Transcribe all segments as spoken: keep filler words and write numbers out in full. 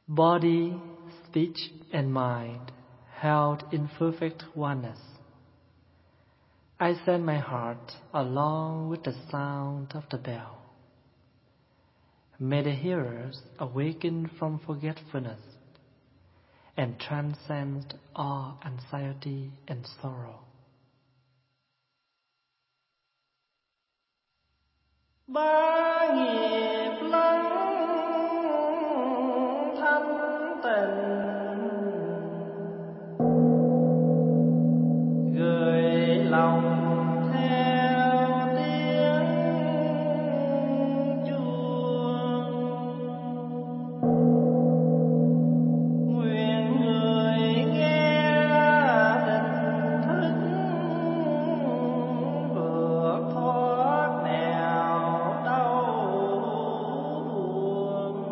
Body, speech, and mind held in perfect oneness. I send my heart along with the sound of the bell. May the hearers awaken from forgetfulness and transcend all anxiety and sorrow. Ba nghiệp lắng thanh tịnh, gửi lòng theo tiếng chuông. Nguyện người nghe tỉnh thức vượt thoát nẻo đau buồn.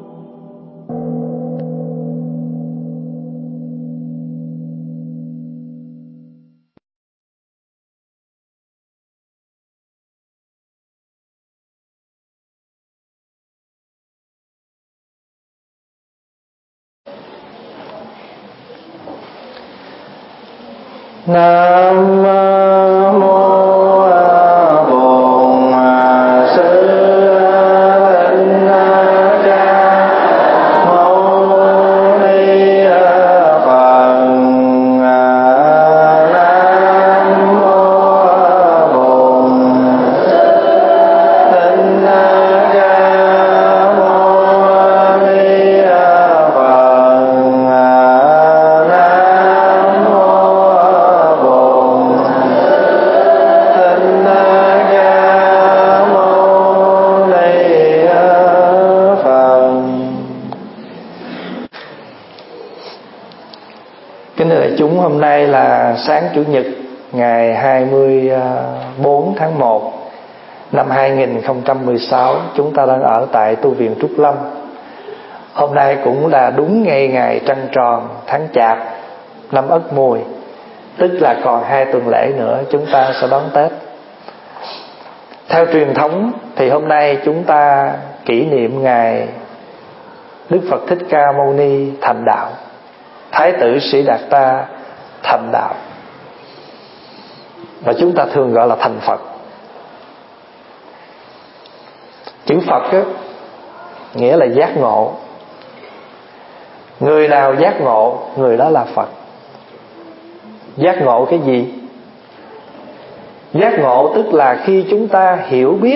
Nam mô Bổn Sư Thích Ca Mâu Ni Phật. Nam mô Bổn Sư Thích Ca Mâu Ni Phật. Nam mô Kính thưa đại chúng, hôm nay là sáng Chủ nhật ngày hai mươi bốn tháng một năm hai nghìn không trăm mười sáu. Chúng ta đang ở tại tu viện Trúc Lâm. Hôm nay cũng là đúng ngay ngày trăng tròn tháng Chạp năm Ất Mùi, tức là còn hai tuần lễ nữa chúng ta sẽ đón Tết. Theo truyền thống thì hôm nay chúng ta kỷ niệm ngày Đức Phật Thích Ca Mâu Ni thành đạo, Thái tử Sĩ Đạt Ta thành đạo, và chúng ta thường gọi là thành Phật. Chữ Phật á, nghĩa là giác ngộ. Người nào giác ngộ, người đó là Phật. Giác ngộ cái gì? Giác ngộ tức là khi chúng ta hiểu biết,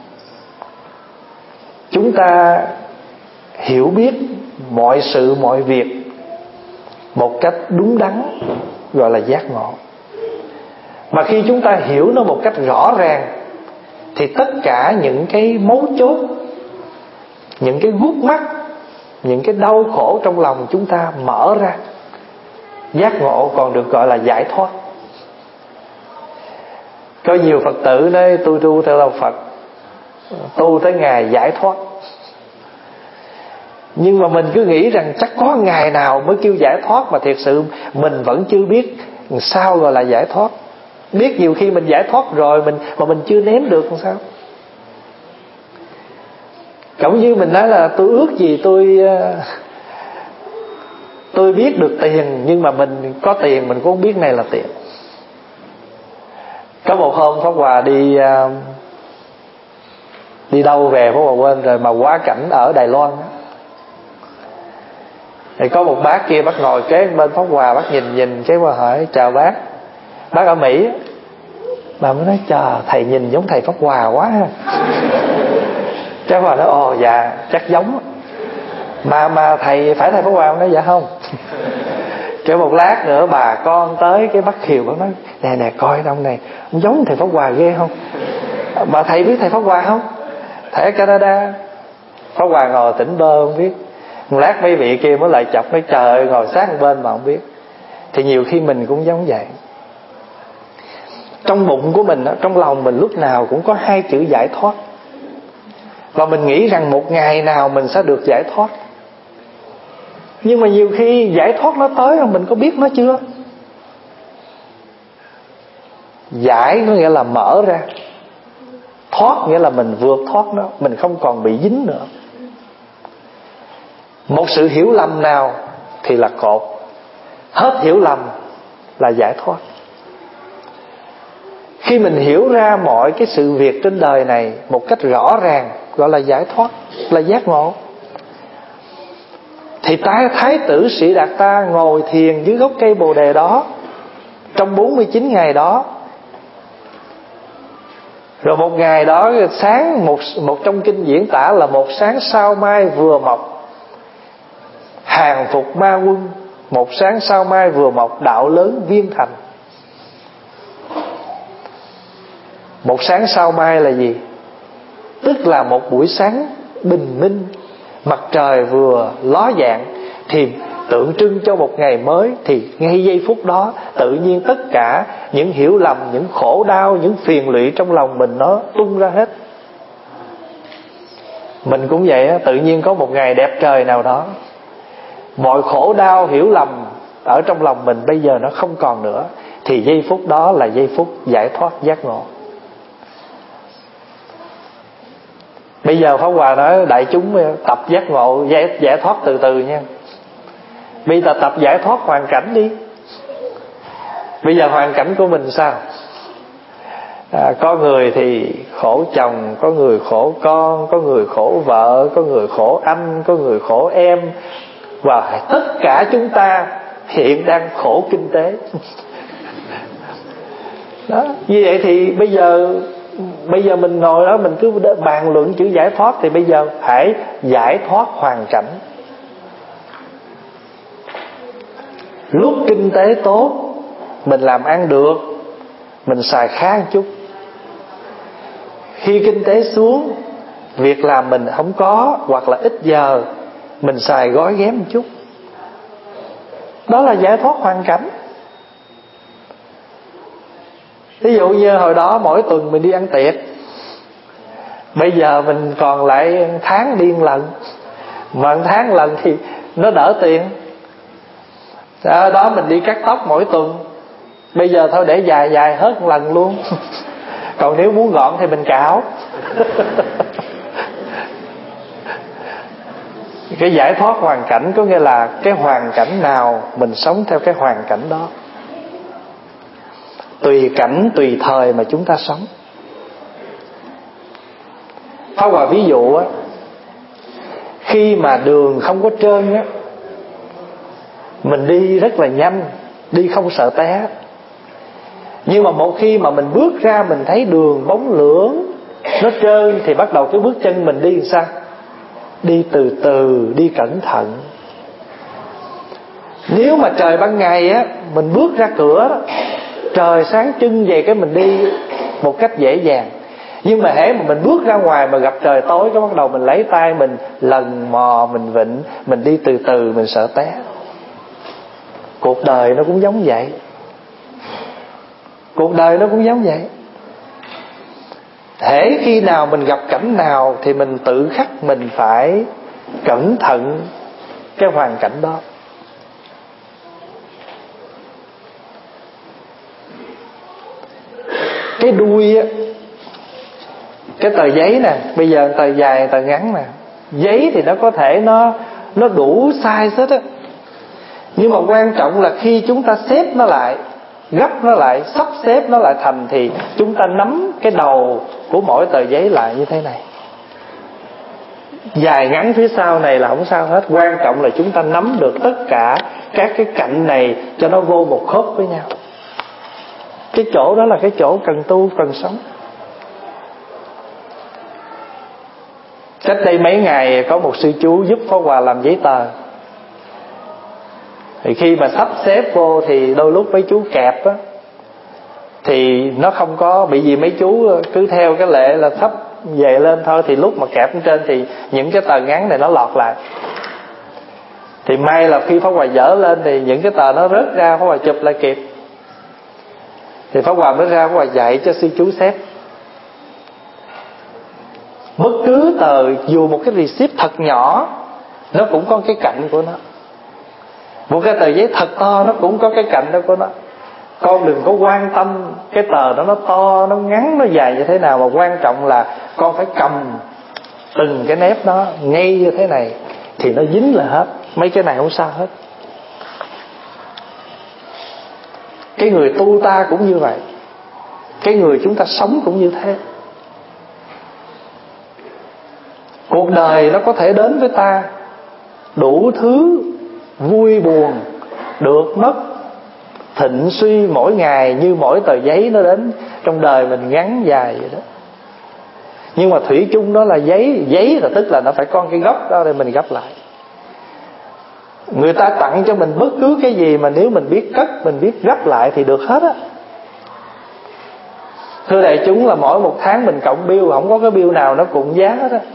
chúng ta hiểu biết mọi sự mọi việc một cách đúng đắn, gọi là giác ngộ. Mà khi chúng ta hiểu nó một cách rõ ràng thì tất cả những cái mấu chốt, những cái gút mắt, những cái đau khổ trong lòng chúng ta mở ra. Giác ngộ còn được gọi là giải thoát. Có nhiều Phật tử nói tôi tu theo đạo Phật, tu tới ngày giải thoát. Nhưng mà mình cứ nghĩ rằng chắc có ngày nào mới kêu giải thoát, mà thiệt sự mình vẫn chưa biết sao gọi là giải thoát. Biết nhiều khi mình giải thoát rồi mình mà mình chưa nếm được làm sao. Giống như mình nói là tôi ước gì tôi tôi biết được tiền, nhưng mà mình có tiền mình cũng không biết này là tiền. Có một hôm Pháp Hòa đi đi đâu về Pháp Hòa quên rồi, mà quá cảnh ở Đài Loan đó. Thì có một bác kia, bác ngồi kế bên Pháp Hòa, bác nhìn nhìn cái qua hỏi chào bác. Bác ở Mỹ. Bà mới nói trời, thầy nhìn giống thầy Pháp Hòa quá ha. Pháp Hòa nói ồ dạ chắc giống. Mà mà thầy phải thầy Pháp Hòa không? Nói dạ không. Cái một lát nữa bà con tới, cái bác Khiều bác nói nè nè coi ông này giống thầy Pháp Hòa ghê không. Mà thầy biết thầy Pháp Hòa không? Thầy ở Canada. Pháp Hòa ngồi tỉnh bơ không biết. Một lát mấy vị kia mới lại chọc, nói trời ơi ngồi sát một bên mà không biết. Thì nhiều khi mình cũng giống vậy. Trong bụng của mình, trong lòng mình lúc nào cũng có hai chữ giải thoát. Và mình nghĩ rằng một ngày nào mình sẽ được giải thoát. Nhưng mà nhiều khi giải thoát nó tới rồi mình có biết nó chưa? Giải có nghĩa là mở ra, thoát nghĩa là mình vượt thoát nó, mình không còn bị dính nữa. Một sự hiểu lầm nào thì là cột, hết hiểu lầm là giải thoát. Khi mình hiểu ra mọi cái sự việc trên đời này một cách rõ ràng, gọi là giải thoát, là giác ngộ. Thì Thái, thái tử Sĩ Đạt Ta ngồi thiền dưới gốc cây Bồ Đề đó trong bốn mươi chín ngày đó. Rồi một ngày đó sáng, một, một trong kinh diễn tả là một sáng sao mai vừa mọc, hàng phục ma quân. Một sáng sao mai vừa mọc, đạo lớn viên thành. Một sáng sao mai là gì? Tức là một buổi sáng bình minh, mặt trời vừa ló dạng, thì tượng trưng cho một ngày mới. Thì ngay giây phút đó tự nhiên tất cả những hiểu lầm, những khổ đau, những phiền lụy trong lòng mình nó tung ra hết. Mình cũng vậy á, tự nhiên có một ngày đẹp trời nào đó, mọi khổ đau hiểu lầm ở trong lòng mình bây giờ nó không còn nữa. Thì giây phút đó là giây phút giải thoát giác ngộ. Bây giờ Pháp Hòa nói đại chúng tập giác ngộ, giải, giải thoát từ từ nha. Bây giờ tập giải thoát hoàn cảnh đi. Bây giờ hoàn cảnh của mình sao? À, có người thì khổ chồng, có người khổ con, có người khổ vợ, có người khổ anh, có người khổ em. Và tất cả chúng ta hiện đang khổ kinh tế. Đó, như vậy thì bây giờ Bây giờ mình ngồi đó mình cứ bàn luận chữ giải thoát. Thì bây giờ hãy giải thoát hoàn cảnh. Lúc kinh tế tốt, mình làm ăn được, mình xài khá một chút. Khi kinh tế xuống, việc làm mình không có, hoặc là ít giờ, mình xài gói ghém một chút. Đó là giải thoát hoàn cảnh. Ví dụ như hồi đó mỗi tuần mình đi ăn tiệc, bây giờ mình còn lại tháng đi một lần. Mà một tháng lần thì nó đỡ tiền. Đó, đó mình đi cắt tóc mỗi tuần, bây giờ thôi để dài dài hết một lần luôn. Còn nếu muốn gọn thì mình cạo. Cái giải thoát hoàn cảnh có nghĩa là cái hoàn cảnh nào mình sống theo cái hoàn cảnh đó. Tùy cảnh, tùy thời mà chúng ta sống. Pháp Hòa ví dụ á, khi mà đường không có trơn á, mình đi rất là nhanh, đi không sợ té. Nhưng mà một khi mà mình bước ra, mình thấy đường bóng lưỡng, nó trơn, thì bắt đầu cái bước chân mình đi làm sao? Đi từ từ, đi cẩn thận. Nếu mà trời ban ngày á, mình bước ra cửa đó, trời sáng trưng về cái mình đi một cách dễ dàng. Nhưng mà hễ mà mình bước ra ngoài mà gặp trời tối, cái bắt đầu mình lấy tay mình lần mò, mình vịnh, mình đi từ từ, mình sợ té. Cuộc đời nó cũng giống vậy. Cuộc đời nó cũng giống vậy. Hễ khi nào mình gặp cảnh nào thì mình tự khắc mình phải cẩn thận cái hoàn cảnh đó. Cái đuôi á, cái tờ giấy nè, bây giờ tờ dài tờ ngắn nè. Giấy thì nó có thể nó nó đủ size hết á. Nhưng mà quan trọng là khi chúng ta xếp nó lại, gấp nó lại, sắp xếp nó lại thành, thì chúng ta nắm cái đầu của mỗi tờ giấy lại như thế này. Dài ngắn phía sau này là không sao hết. Quan trọng là chúng ta nắm được tất cả các cái cạnh này cho nó vô một khớp với nhau. Cái chỗ đó là cái chỗ cần tu, cần sống. Cách đây mấy ngày có một sư chú giúp Pháp Hòa làm giấy tờ. Thì khi mà sắp xếp vô thì đôi lúc mấy chú kẹp á, thì nó không có, bị gì mấy chú cứ theo cái lệ là sắp về lên thôi. Thì lúc mà kẹp lên trên thì những cái tờ ngắn này nó lọt lại. Thì may là khi Pháp Hòa dỡ lên thì những cái tờ nó rớt ra, Pháp Hòa chụp lại kịp. Thì Pháp Hòa mới ra, Pháp Hòa dạy cho sư chú xếp. Bất cứ tờ, dù một cái receipt thật nhỏ, nó cũng có cái cạnh của nó. Một cái tờ giấy thật to nó cũng có cái cạnh đó của nó. Con đừng có quan tâm cái tờ đó nó to, nó ngắn, nó dài như thế nào, mà quan trọng là con phải cầm từng cái nếp nó ngay như thế này. thì nó dính là hết. Mấy cái này không sao hết. Cái người tu ta cũng như vậy, cái người chúng ta sống cũng như thế. Cuộc đời nó có thể đến với ta đủ thứ vui buồn, được mất, thịnh suy mỗi ngày như mỗi tờ giấy nó đến trong đời mình ngắn dài vậy đó. Nhưng mà thủy chung đó là giấy. Giấy là tức là nó phải có cái gốc đó để mình gấp lại. Người ta tặng cho mình bất cứ cái gì mà nếu mình biết cất, mình biết gấp lại thì được hết á. Thưa đại chúng, là mỗi một tháng mình cộng bill, không có cái bill nào nó cùng giá hết á.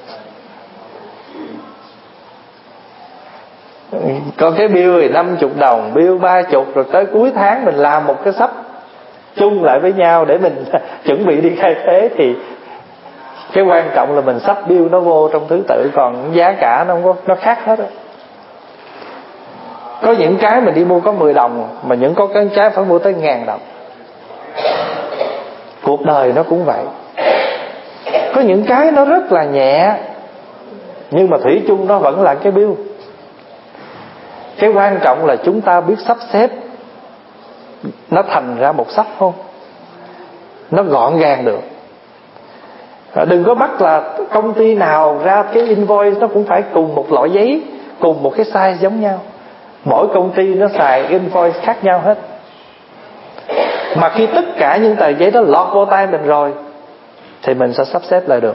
Còn cái bill thì năm mươi đồng, bill ba mươi, rồi tới cuối tháng mình làm một cái sắp chung lại với nhau để mình chuẩn bị đi khai thuế. Thì cái quan trọng là mình sắp bill nó vô trong thứ tự, còn giá cả nó không có, nó khác hết á. Có những cái mình đi mua có mười đồng, mà những có cái trái phải mua tới ngàn đồng. Cuộc đời nó cũng vậy. Có những cái nó rất là nhẹ, nhưng mà thủy chung nó vẫn là cái bill. Cái quan trọng là chúng ta biết sắp xếp nó thành ra một sắp không, nó gọn gàng được. Đừng có bắt là công ty nào ra cái invoice nó cũng phải cùng một loại giấy, cùng một cái size giống nhau. Mỗi công ty nó xài invoice khác nhau hết. Mà khi tất cả những tờ giấy đó lọt vô tay mình rồi thì mình sẽ sắp xếp lại được.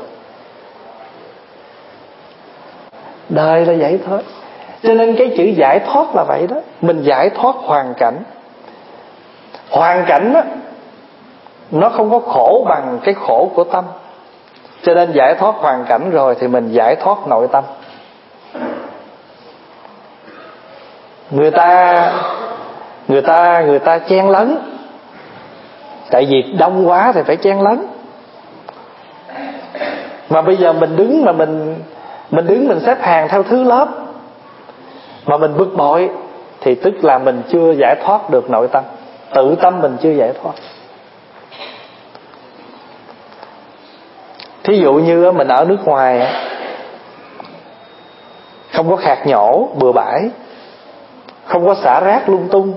Đời là vậy thôi. Cho nên cái chữ giải thoát là vậy đó. Mình giải thoát hoàn cảnh. Hoàn cảnh á, nó không có khổ bằng cái khổ của tâm. Cho nên giải thoát hoàn cảnh rồi thì mình giải thoát nội tâm. Người ta Người ta Người ta chen lấn. Tại vì đông quá thì phải chen lấn. Mà bây giờ mình đứng mà mình Mình đứng mình xếp hàng theo thứ lớp mà mình bực bội thì tức là mình chưa giải thoát được nội tâm. Tự tâm mình chưa giải thoát. Thí dụ như mình ở nước ngoài, không có khạc nhổ bừa bãi, không có xả rác lung tung.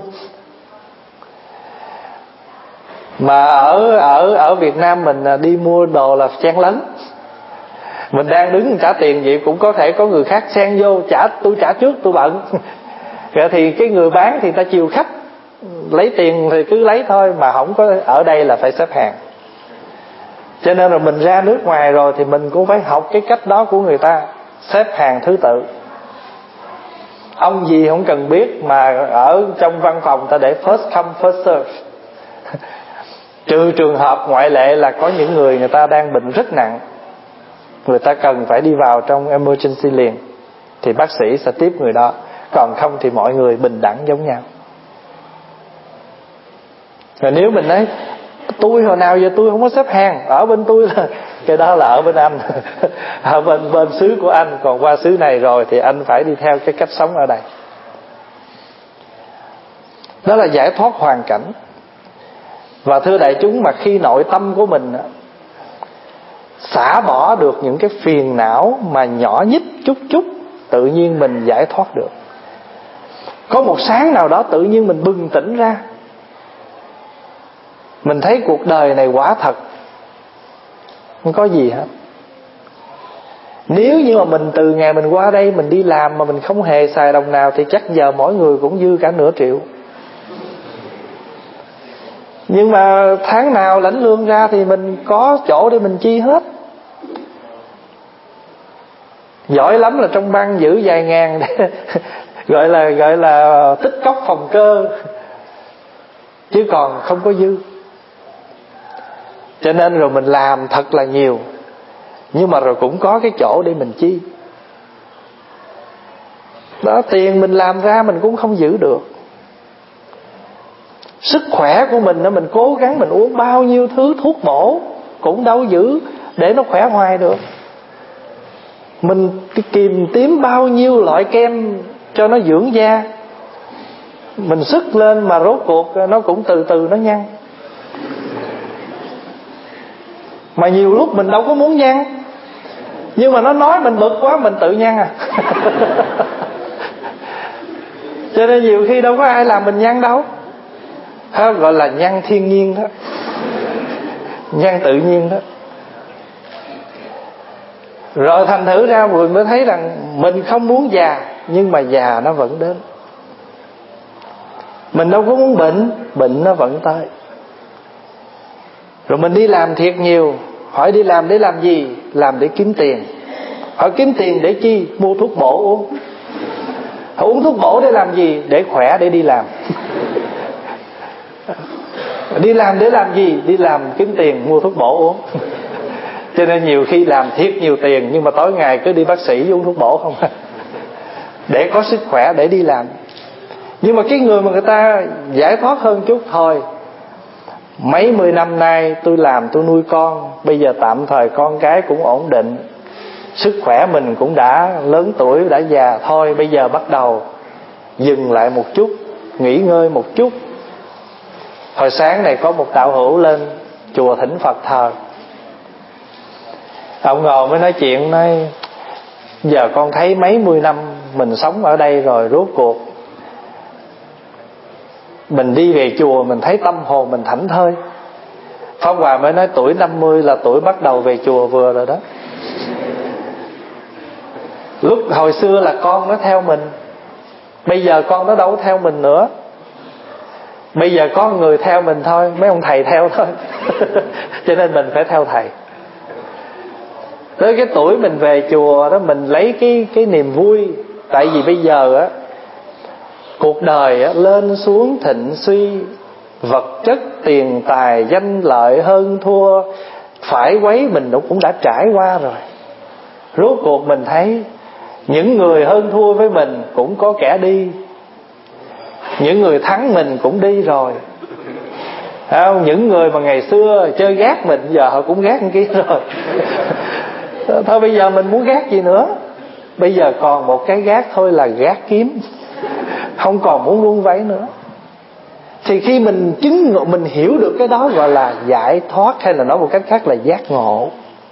Mà ở ở ở Việt Nam mình đi mua đồ là chen lấn. Mình đang đứng trả tiền vậy cũng có thể có người khác xen vô, trả tôi trả trước tôi bận. Vậy thì cái người bán thì ta chiều khách, lấy tiền thì cứ lấy thôi, mà không có. Ở đây là phải xếp hàng. Cho nên là mình ra nước ngoài rồi thì mình cũng phải học cái cách đó của người ta, xếp hàng thứ tự. Ông gì không cần biết, mà ở trong văn phòng ta để first come first serve. Trừ trường hợp ngoại lệ là có những người người ta đang bệnh rất nặng, người ta cần phải đi vào trong emergency liền, thì bác sĩ sẽ tiếp người đó. Còn không thì mọi người bình đẳng giống nhau. Rồi nếu mình nói tôi hồi nào giờ tôi không có xếp hàng, ở bên tôi là cái đó là ở bên anh, ở bên bên xứ của anh, còn qua xứ này rồi thì anh phải đi theo cái cách sống ở đây. Đó là giải thoát hoàn cảnh. Và thưa đại chúng, mà khi nội tâm của mình xả bỏ được những cái phiền não mà nhỏ nhít chút chút, tự nhiên mình giải thoát được. Có một sáng nào đó tự nhiên mình bừng tỉnh ra, mình thấy cuộc đời này quả thật không có gì hết. Nếu như mà mình từ ngày mình qua đây mình đi làm mà mình không hề xài đồng nào thì chắc giờ mỗi người cũng dư cả nửa triệu. Nhưng mà tháng nào lãnh lương ra thì mình có chỗ để mình chi hết. Giỏi lắm là trong băng giữ vài ngàn để gọi là gọi là tích cóp phòng cơ, chứ còn không có dư. Cho nên rồi mình làm thật là nhiều, nhưng mà rồi cũng có cái chỗ để mình chi. Đó, tiền mình làm ra mình cũng không giữ được. Sức khỏe của mình đó, mình cố gắng mình uống bao nhiêu thứ thuốc bổ cũng đâu giữ để nó khỏe hoài được. Mình kìm tím bao nhiêu loại kem cho nó dưỡng da, mình sức lên mà rốt cuộc nó cũng từ từ nó nhăn. Mà nhiều lúc mình đâu có muốn nhăn, Nhưng mà nó nói mình bực quá, mình tự nhăn à. Cho nên nhiều khi đâu có ai làm mình nhăn đâu. Đó gọi là nhăn thiên nhiên đó, nhăn tự nhiên đó. Rồi thành thử ra mình mới thấy rằng mình không muốn già, nhưng mà già nó vẫn đến. Mình đâu có muốn bệnh, bệnh nó vẫn tới. Rồi mình đi làm thiệt nhiều. Hỏi đi làm để làm gì? Làm để kiếm tiền. Hỏi kiếm tiền để chi? Mua thuốc bổ uống. Hỏi uống thuốc bổ để làm gì? Để khỏe, để đi làm. Đi làm để làm gì? Đi làm kiếm tiền, mua thuốc bổ uống. Cho nên nhiều khi làm thiệt nhiều tiền, nhưng mà tối ngày cứ đi bác sĩ uống thuốc bổ không. Để có sức khỏe để đi làm. Nhưng mà cái người mà người ta giải thoát hơn chút thôi, mấy mươi năm nay tôi làm tôi nuôi con, bây giờ tạm thời con cái cũng ổn định, sức khỏe mình cũng đã lớn tuổi, đã già, thôi bây giờ bắt đầu dừng lại một chút, nghỉ ngơi một chút. Hồi sáng này có một đạo hữu lên chùa thỉnh Phật thờ. Ông ngồi mới nói chuyện, nói giờ con thấy mấy mươi năm mình sống ở đây rồi, rốt cuộc mình đi về chùa mình thấy tâm hồn mình thảnh thơi. Pháp Hòa mới nói tuổi năm mươi là tuổi bắt đầu về chùa vừa rồi đó. Lúc hồi xưa là con nó theo mình, bây giờ con nó đâu có theo mình nữa. Bây giờ có người theo mình thôi, mấy ông thầy theo thôi. Cho nên mình phải theo thầy. Tới cái tuổi mình về chùa đó, mình lấy cái cái niềm vui. Tại vì bây giờ á, cuộc đời á, lên xuống thịnh suy, vật chất tiền tài danh lợi hơn thua phải quấy mình cũng đã trải qua rồi. Rốt cuộc mình thấy những người hơn thua với mình cũng có kẻ đi, những người thắng mình cũng đi rồi. Không, những người mà ngày xưa chơi gác mình, giờ họ cũng gác kia rồi. Thôi bây giờ mình muốn gác gì nữa? Bây giờ còn một cái gác thôi là gác kiếm, không còn muốn vun vấy nữa. Thì khi mình chứng ngộ, mình hiểu được cái đó gọi là giải thoát, hay là nói một cách khác là giác ngộ.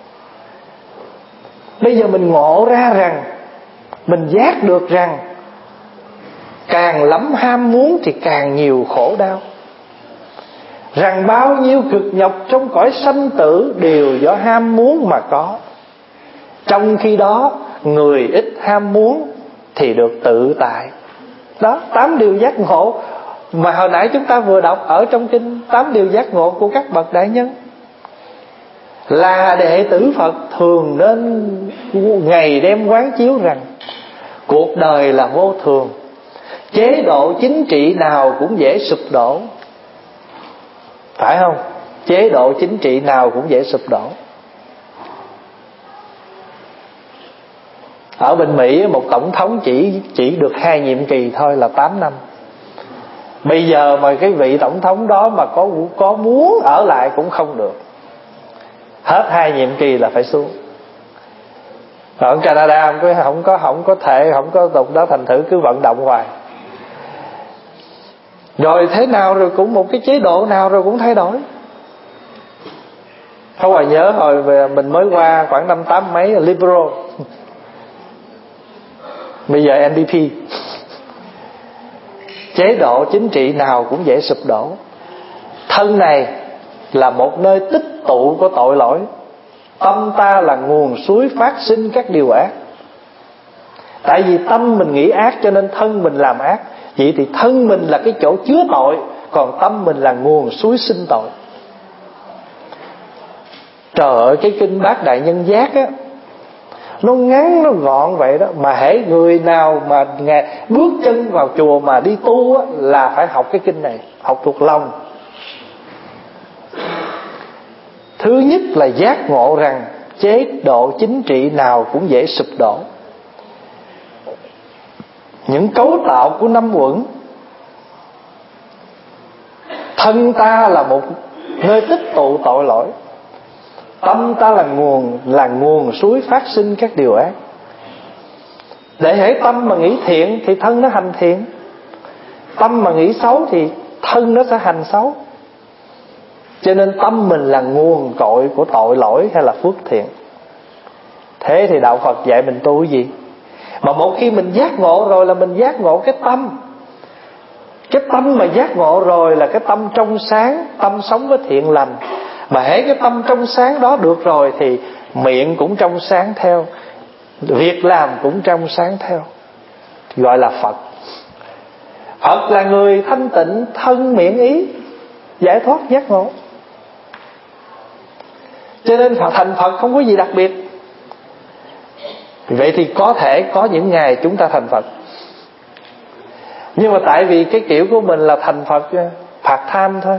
Bây giờ mình ngộ ra rằng, mình giác được rằng càng lắm ham muốn thì càng nhiều khổ đau, rằng bao nhiêu cực nhọc trong cõi sanh tử đều do ham muốn mà có. Trong khi đó người ít ham muốn thì được tự tại. Đó, tám điều giác ngộ mà hồi nãy chúng ta vừa đọc ở trong kinh, tám điều giác ngộ của các bậc đại nhân. Là đệ tử Phật thường nên ngày đêm quán chiếu rằng cuộc đời là vô thường, chế độ chính trị nào cũng dễ sụp đổ. Phải không? Chế độ chính trị nào cũng dễ sụp đổ. Ở bên Mỹ một tổng thống chỉ chỉ được hai nhiệm kỳ thôi là tám năm. Bây giờ mà cái vị tổng thống đó mà có có muốn ở lại cũng không được, hết hai nhiệm kỳ là phải xuống. Ở Canada không có không có không có thể không có tục đó, thành thử cứ vận động hoài. Rồi thế nào rồi cũng một cái chế độ nào rồi cũng thay đổi. Không phải nhớ hồi về mình mới qua khoảng năm tám mấy là Liberal, bây giờ en đê pê. Chế độ chính trị nào cũng dễ sụp đổ. Thân này là một nơi tích tụ của tội lỗi, tâm ta là nguồn suối phát sinh các điều ác. Tại vì tâm mình nghĩ ác cho nên thân mình làm ác. Vậy thì thân mình là cái chỗ chứa tội, còn tâm mình là nguồn suối sinh tội. Trời ơi, cái kinh Bát Đại Nhân Giác á, nó ngắn nó gọn vậy đó, mà hễ người nào mà ngày bước chân vào chùa mà đi tu á, là phải học cái kinh này, học thuộc lòng. Thứ nhất là giác ngộ rằng chế độ chính trị nào cũng dễ sụp đổ. Những cấu tạo của năm uẩn, thân ta là một nơi tích tụ tội lỗi, tâm ta là nguồn là nguồn suối phát sinh các điều ác. Để hễ tâm mà nghĩ thiện thì thân nó hành thiện, tâm mà nghĩ xấu thì thân nó sẽ hành xấu. Cho nên tâm mình là nguồn cội của tội lỗi hay là phước thiện. Thế thì đạo Phật dạy mình tu cái gì? Mà một khi mình giác ngộ rồi là mình giác ngộ cái tâm. Cái tâm mà giác ngộ rồi là cái tâm trong sáng, tâm sống với thiện lành. Mà hễ cái tâm trong sáng đó được rồi thì miệng cũng trong sáng theo, việc làm cũng trong sáng theo, gọi là Phật. Phật là người thanh tịnh thân miệng ý, giải thoát giác ngộ. Cho nên thành Phật không có gì đặc biệt. Vậy thì có thể có những ngày chúng ta thành Phật, nhưng mà tại vì cái kiểu của mình là thành Phật part time thôi.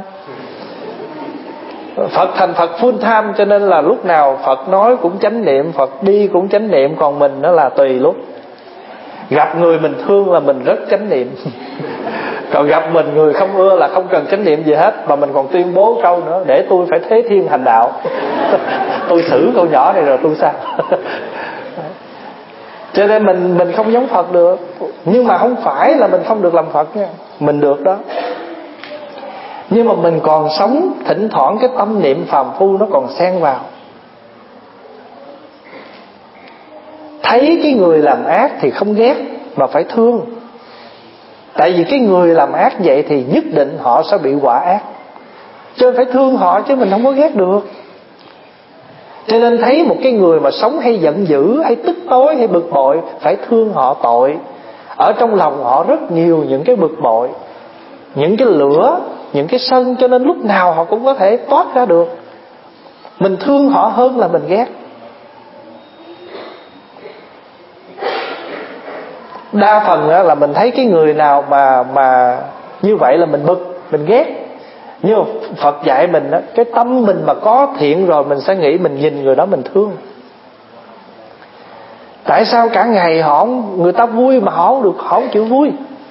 Phật thành Phật full time, cho nên là lúc nào Phật nói cũng chánh niệm, Phật đi cũng chánh niệm. Còn mình nó là tùy lúc. Gặp người mình thương là mình rất chánh niệm. Còn gặp mình người không ưa là không cần chánh niệm gì hết, mà mình còn tuyên bố câu nữa: để tôi phải thế thiên hành đạo. Tôi xử câu nhỏ này rồi tôi sao? Cho nên mình mình không giống Phật được. Nhưng mà không phải là mình không được làm Phật nha, mình được đó. Nhưng mà mình còn sống, thỉnh thoảng cái tâm niệm phàm phu nó còn xen vào. Thấy cái người làm ác thì không ghét mà phải thương. Tại vì cái người làm ác vậy thì nhất định họ sẽ bị quả ác, cho nên phải thương họ chứ mình không có ghét được. Cho nên thấy một cái người mà sống hay giận dữ, hay tức tối, hay bực bội, phải thương họ tội. Ở trong lòng họ rất nhiều những cái bực bội, những cái lửa, những cái sân, cho nên lúc nào họ cũng có thể toát ra được. Mình thương họ hơn là mình ghét. Đa phần là mình thấy cái người nào mà mà như vậy là mình bực, mình ghét. Nhưng mà Phật dạy mình đó, cái tâm mình mà có thiện rồi, mình sẽ nghĩ mình nhìn người đó mình thương. Tại sao cả ngày họ người ta vui mà họ không được, họ không chịu vui?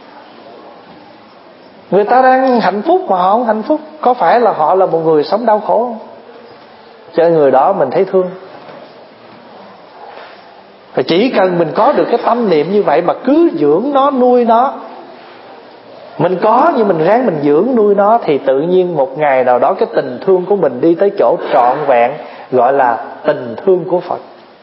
Người ta đang hạnh phúc mà họ không hạnh phúc, có phải là họ là một người sống đau khổ không? Cho nên người đó mình thấy thương. Và chỉ cần mình có được cái tâm niệm như vậy mà cứ dưỡng nó, nuôi nó. Mình có nhưng mình ráng mình dưỡng nuôi nó, thì tự nhiên một ngày nào đó cái tình thương của mình đi tới chỗ trọn vẹn, gọi là tình thương của Phật.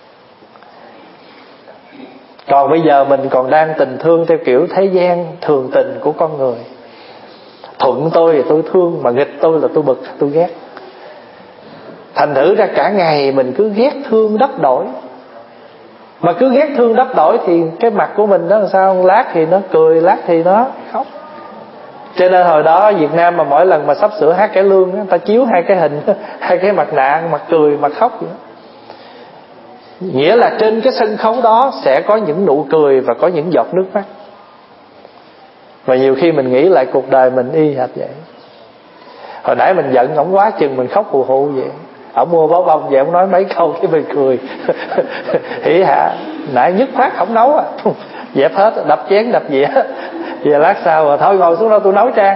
Còn bây giờ mình còn đang tình thương theo kiểu thế gian thường tình của con người. Thuận tôi thì tôi thương, mà nghịch tôi là tôi bực, tôi ghét. Thành thử ra cả ngày mình cứ ghét thương đắp đổi. Mà cứ ghét thương đắp đổi thì cái mặt của mình đó làm sao? Lát thì nó cười, lát thì nó khóc. Cho nên hồi đó Việt Nam mà mỗi lần mà sắp sửa hát cải lương, người ta chiếu hai cái hình, hai cái mặt nạ, mặt cười, mặt khóc vậy. Nghĩa là trên cái sân khấu đó sẽ có những nụ cười và có những giọt nước mắt. Và nhiều khi mình nghĩ lại cuộc đời mình y hệt vậy. Hồi nãy mình giận ổng quá chừng mình khóc hù hù vậy. Ổng mua bó bông vậy, ổng nói mấy câu cái mình cười. Hỉ hả, nãy nhất phát ổng nấu à, dẹp hết, đập chén đập dĩa. Giờ lát sau rồi thôi ngồi xuống đó tôi nấu trang.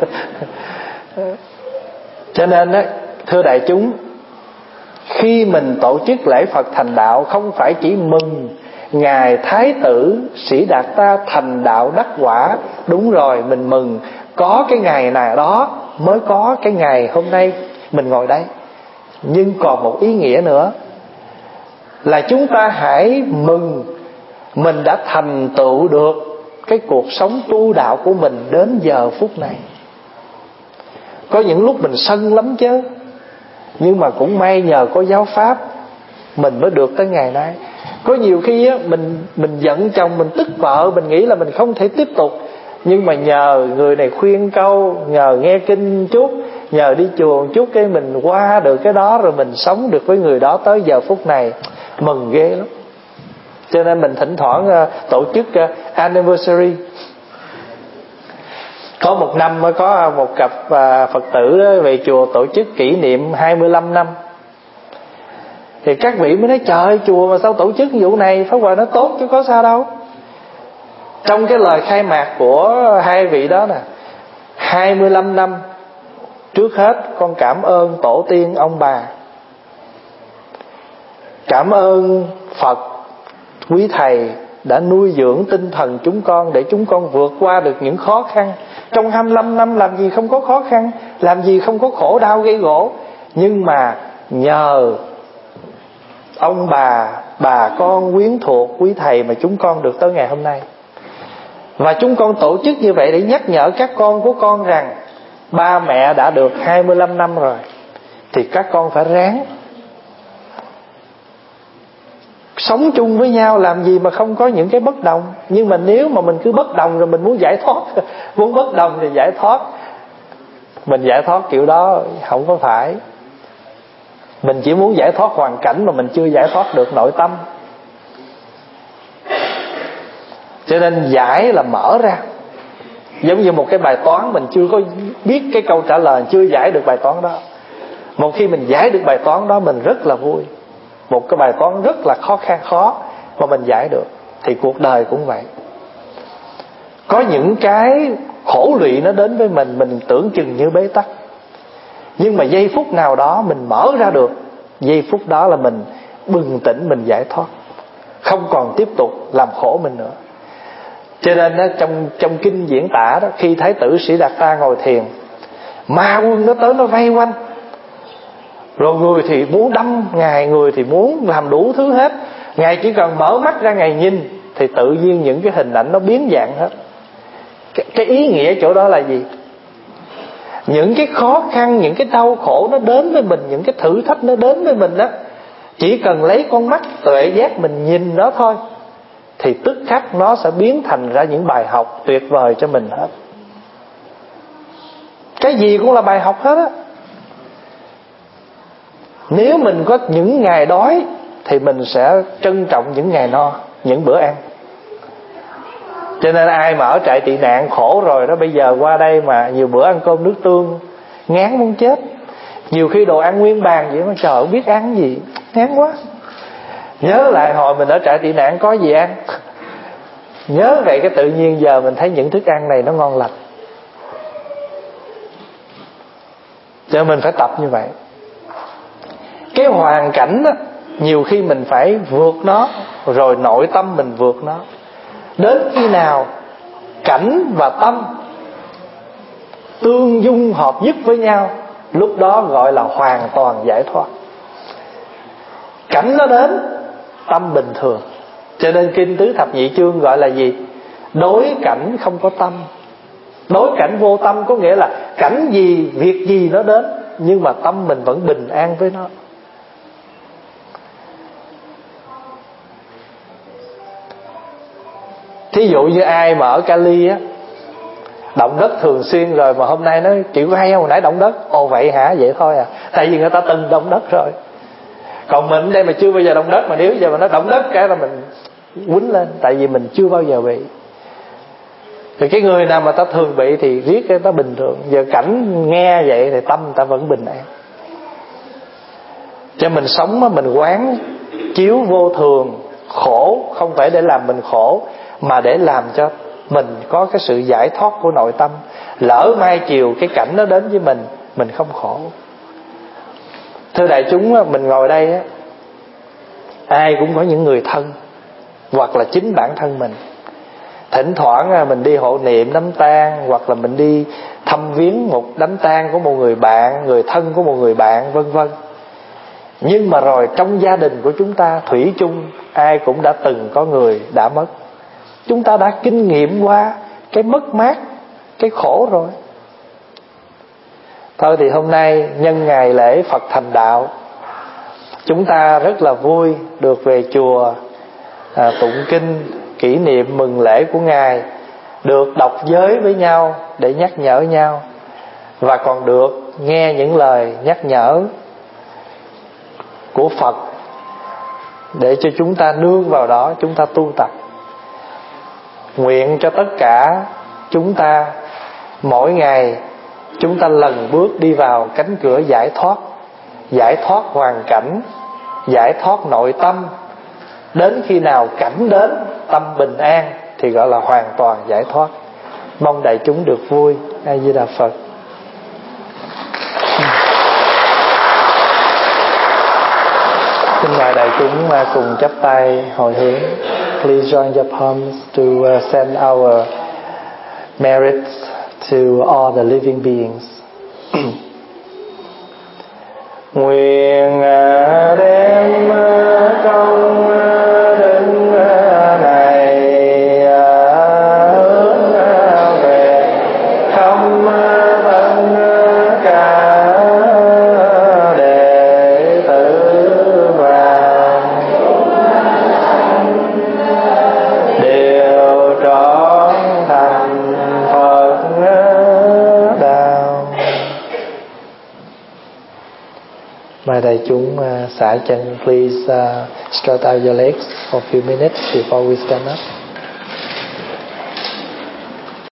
Cho nên á, thưa đại chúng, khi mình tổ chức lễ Phật thành đạo, không phải chỉ mừng Ngài Thái tử Sĩ Đạt Ta thành đạo đắc quả. Đúng rồi, mình mừng có cái ngày nào đó mới có cái ngày hôm nay mình ngồi đây. Nhưng còn một ý nghĩa nữa là chúng ta hãy mừng mình đã thành tựu được cái cuộc sống tu đạo của mình đến giờ phút này. Có những lúc mình sân lắm chứ, nhưng mà cũng may nhờ có giáo pháp mình mới được tới ngày nay. Có nhiều khi á, mình mình giận chồng, mình tức vợ, mình nghĩ là mình không thể tiếp tục. Nhưng mà nhờ người này khuyên câu, nhờ nghe kinh chút, nhờ đi chùa chút, cái mình qua được cái đó, rồi mình sống được với người đó tới giờ phút này. Mừng ghê lắm. Cho nên mình thỉnh thoảng uh, tổ chức uh, anniversary. Có một năm mới có một cặp uh, Phật tử về chùa tổ chức kỷ niệm hai mươi lăm năm. Thì các vị mới nói trời ơi, chùa mà sao tổ chức vụ này, Pháp Hòa nói tốt chứ có sao đâu. Trong cái lời khai mạc của hai vị đó nè: hai mươi lăm năm, trước hết con cảm ơn tổ tiên ông bà, cảm ơn Phật quý thầy đã nuôi dưỡng tinh thần chúng con để chúng con vượt qua được những khó khăn. Trong hai mươi lăm năm làm gì không có khó khăn, làm gì không có khổ đau gây gổ. Nhưng mà nhờ ông bà, bà con, quyến thuộc, quý thầy mà chúng con được tới ngày hôm nay. Và chúng con tổ chức như vậy để nhắc nhở các con của con rằng ba mẹ đã được hai mươi lăm năm rồi, thì các con phải ráng sống chung với nhau, làm gì mà không có những cái bất đồng. Nhưng mà nếu mà mình cứ bất đồng rồi mình muốn giải thoát muốn bất đồng thì giải thoát, mình giải thoát kiểu đó không có phải. Mình chỉ muốn giải thoát hoàn cảnh mà mình chưa giải thoát được nội tâm. Cho nên giải là mở ra, giống như một cái bài toán mình chưa có biết cái câu trả lời, chưa giải được bài toán đó. Một khi mình giải được bài toán đó mình rất là vui. Một cái bài toán rất là khó khăn khó mà mình giải được. Thì cuộc đời cũng vậy. Có những cái khổ lụy nó đến với mình, mình tưởng chừng như bế tắc, nhưng mà giây phút nào đó mình mở ra được, giây phút đó là mình bừng tỉnh, mình giải thoát, không còn tiếp tục làm khổ mình nữa. Cho nên đó, trong, trong kinh diễn tả đó, khi Thái tử Sĩ Đạt Ta ngồi thiền, ma quân nó tới nó vây quanh, rồi người thì muốn đâm Ngài, người thì muốn làm đủ thứ hết. Ngài chỉ cần mở mắt ra Ngài nhìn thì tự nhiên những cái hình ảnh nó biến dạng hết. Cái, cái ý nghĩa chỗ đó là gì? Những cái khó khăn, những cái đau khổ nó đến với mình, những cái thử thách nó đến với mình đó, chỉ cần lấy con mắt tuệ giác mình nhìn nó thôi, thì tức khắc nó sẽ biến thành ra những bài học tuyệt vời cho mình hết. Cái gì cũng là bài học hết á. Nếu mình có những ngày đói thì mình sẽ trân trọng những ngày no, những bữa ăn. Cho nên ai mà ở trại tị nạn khổ rồi đó, bây giờ qua đây mà nhiều bữa ăn cơm nước tương, ngán muốn chết. Nhiều khi đồ ăn nguyên bàn vậy mà trời không biết ăn gì, ngán quá. Nhớ lại hồi mình ở trại tị nạn có gì ăn. Nhớ vậy cái tự nhiên giờ mình thấy những thức ăn này nó ngon lành. Cho nên mình phải tập như vậy. Cái hoàn cảnh đó, nhiều khi mình phải vượt nó, rồi nội tâm mình vượt nó. Đến khi nào cảnh và tâm tương dung hợp nhất với nhau, lúc đó gọi là hoàn toàn giải thoát. Cảnh nó đến, tâm bình thường. Cho nên kinh tứ thập nhị chương gọi là gì? Đối cảnh không có tâm. Đối cảnh vô tâm có nghĩa là cảnh gì, việc gì nó đến, nhưng mà tâm mình vẫn bình an với nó. Thí dụ như ai mà ở Cali á, động đất thường xuyên rồi mà hôm nay nó chịu hay không, hồi nãy động đất, ồ vậy hả, vậy thôi à. Tại vì người ta từng động đất rồi. Còn mình đây mà chưa bao giờ động đất, mà nếu giờ mà nó động đất cái là mình quýnh lên, tại vì mình chưa bao giờ bị. Thì cái người nào mà ta thường bị thì riết cái ta bình thường. Giờ cảnh nghe vậy thì tâm ta vẫn bình an. Cho mình sống mình quán chiếu vô thường, khổ không phải để làm mình khổ, mà để làm cho mình có cái sự giải thoát của nội tâm. Lỡ mai chiều cái cảnh nó đến với mình, mình không khổ. Thưa đại chúng, mình ngồi đây á, ai cũng có những người thân, hoặc là chính bản thân mình. Thỉnh thoảng mình đi hộ niệm đám tang, hoặc là mình đi thăm viếng một đám tang của một người bạn, người thân của một người bạn, vân vân. Nhưng mà rồi trong gia đình của chúng ta, thủy chung ai cũng đã từng có người đã mất. Chúng ta đã kinh nghiệm qua cái mất mát, cái khổ rồi. Thôi thì hôm nay nhân ngày lễ Phật thành đạo, chúng ta rất là vui được về chùa à, tụng kinh kỷ niệm mừng lễ của Ngài, được đọc giới với nhau để nhắc nhở nhau, và còn được nghe những lời nhắc nhở của Phật để cho chúng ta nương vào đó, chúng ta tu tập. Nguyện cho tất cả chúng ta mỗi ngày chúng ta lần bước đi vào cánh cửa giải thoát, giải thoát hoàn cảnh, giải thoát nội tâm. Đến khi nào cảnh đến, tâm bình an thì gọi là hoàn toàn giải thoát. Mong đại chúng được vui. A Di Đà Phật. Xin mời đại chúng cùng chắp tay hồi hướng. Please join your palms to uh, send our merits to all the living beings. Nguyện đem Mời đại chúng uh, xả chân. Please uh, stretch out your legs for a few minutes before we stand up.